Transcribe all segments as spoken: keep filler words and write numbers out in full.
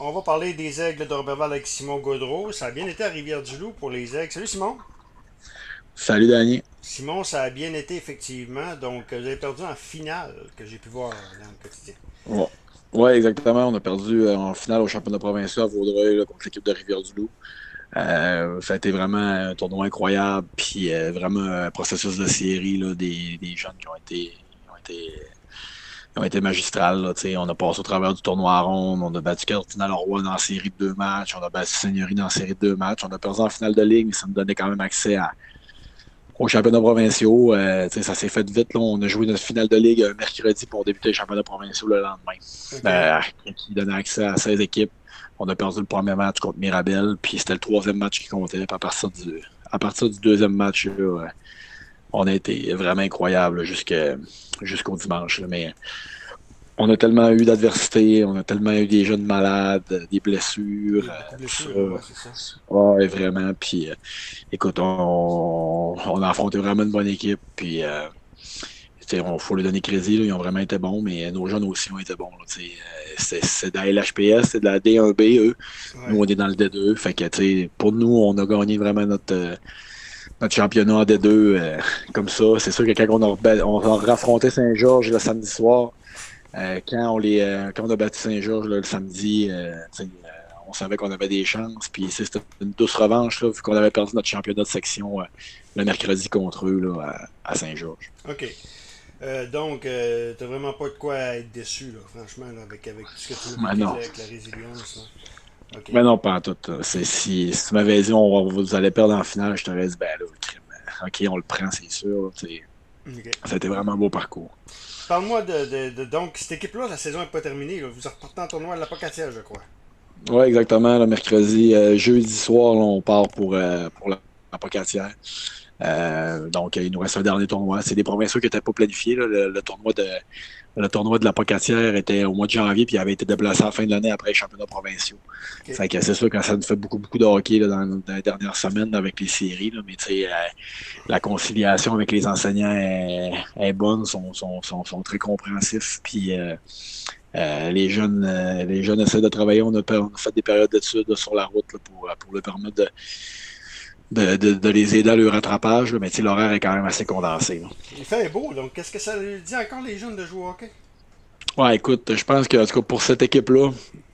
On va parler des Aigles d'Orbeval avec Simon Gaudreau. Ça a bien été à Rivière-du-Loup pour les Aigles. Salut Simon. Salut Danny. Simon, ça a bien été effectivement. Donc, vous avez perdu en finale que j'ai pu voir dans le quotidien. Ouais, ouais, exactement. On a perdu euh, en finale au championnat provincial à Vaudreuil là, contre l'équipe de Rivière-du-Loup. Euh, ça a été vraiment un tournoi incroyable, puis euh, vraiment un processus de série là, des, des jeunes qui ont été, ont été, ont été magistrales. Là, t'sais. On a passé au travers du tournoi à ronde, on a battu Cardinal Roy dans la série de deux matchs, on a battu Seigneurie dans la série de deux matchs, on a perdu en finale de ligue, mais ça nous donnait quand même accès à, aux championnats provinciaux. Euh, ça s'est fait vite. Là. On a joué notre finale de ligue un mercredi pour débuter les championnats provinciaux le lendemain. OK. Euh, qui donnait accès à seize équipes. On a perdu le premier match contre Mirabel, puis c'était le troisième match qui comptait. Puis à partir du, à partir du deuxième match, là, on a été vraiment incroyable jusqu'à, jusqu'au dimanche. Là. Mais on a tellement eu d'adversité, on a tellement eu des jeunes malades, des blessures, Oui, beaucoup de euh, blessures, là, tout ouais, c'est ça. ça. Ouais, vraiment. Puis, euh, écoute, on, on a affronté vraiment une bonne équipe. Puis, euh, il faut leur donner crédit, là, ils ont vraiment été bons, mais nos jeunes aussi ont été bons. Là, euh, c'est, c'est de la L H P S, c'est de la D un B, eux. Nous, Ouais. on est dans le D deux. Fait que, pour nous, on a gagné vraiment notre, euh, notre championnat en D deux euh, comme ça. C'est sûr que quand on a, on a raffronté Saint-Georges le samedi soir, euh, quand, on les, euh, quand on a battu Saint-Georges là, le samedi, euh, euh, on savait qu'on avait des chances. Puis c'était une douce revanche, là, vu qu'on avait perdu notre championnat de section euh, le mercredi contre eux là, à, à Saint-Georges. OK. Euh, donc, euh, t'as vraiment pas de quoi être déçu, là, franchement, là, avec, avec tout ce que tu m'as Mais vécu non. avec la résilience. Là. OK. Mais non, pas en tout. C'est, si, si tu m'avais dit on, vous allez perdre en finale, je t'aurais dit ben là, ok, on le prend, c'est sûr. OK. Ça a été vraiment un beau parcours. Parle-moi de, de, de- Donc, cette équipe-là, la saison n'est pas terminée. Là. Vous repartez en tournoi à la Pocatière, je crois. Oui, exactement. Le mercredi, euh, jeudi soir, là, on part pour, euh, pour la, la Pocatière. Euh, donc, il nous reste un dernier tournoi. C'est des provinciaux qui n'étaient pas planifiés. Là. Le, le tournoi de, le tournoi de la Pocatière était au mois de janvier, puis il avait été déplacé à la fin de l'année après les championnats provinciaux. OK. Fait que c'est sûr que ça nous fait beaucoup, beaucoup de hockey là, dans, dans les dernières semaines avec les séries. Là. Mais tu sais, euh, la conciliation avec les enseignants est, est bonne, sont, sont, sont, sont très compréhensifs. Puis euh, euh, les jeunes, euh, les jeunes essaient de travailler. On a, on a fait des périodes d'études là, sur la route là, pour, pour leur permettre de, de, de, de les aider à leur rattrapage. Là. Mais tu sais, l'horaire est quand même assez condensé. Là. Il fait beau, donc qu'est-ce que ça lui dit encore les jeunes de jouer au hockey? Ouais, écoute, je pense que en tout cas, pour cette équipe-là,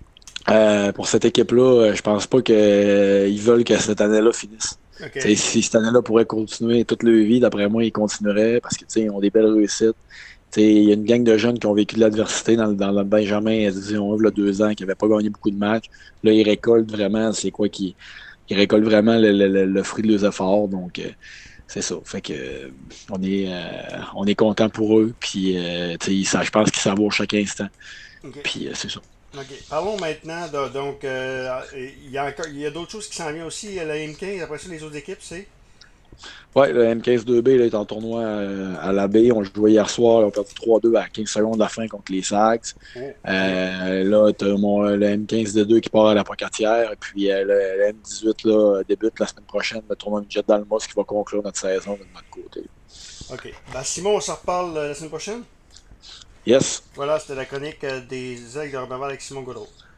euh, pour cette équipe-là, euh, je pense pas qu'ils euh, veulent que cette année-là finisse. T'sais, OK. si cette année-là pourrait continuer toute leur vie, d'après moi, ils continueraient parce qu'ils ont des belles réussites. Il y a une gang de jeunes qui ont vécu de l'adversité dans, dans le Benjamin, disons, il y a deux ans, qui n'avaient pas gagné beaucoup de matchs. Là, ils récoltent vraiment, c'est quoi qui. Ils récoltent vraiment le, le, le, le fruit de leurs efforts. Donc, euh, c'est ça. Fait que euh, on est euh, on est content pour eux. Puis euh, ils savent- je pense qu'ils savourent chaque instant. OK. Puis euh, c'est ça. OK. Parlons maintenant de, donc euh, il y a encore il y a d'autres choses qui s'en viennent aussi, la M quinze, après ça les autres équipes, c'est Ouais, le M quinze deux B là, est en tournoi euh, à la baie. On jouait hier soir, on a perdu trois deux à quinze secondes de la fin contre les Sags. Oh, OK. Euh, là, tu as mon, le M quinze D deux qui part à la Pocatière. Et puis euh, le, le M dix-huit là, débute la semaine prochaine, le tournoi Midget Dalmos qui va conclure notre saison de notre côté. OK. Ben, Simon, on s'en reparle euh, la semaine prochaine. Yes. Voilà, c'était la chronique euh, des Aigles de Reberval avec Simon Godreau.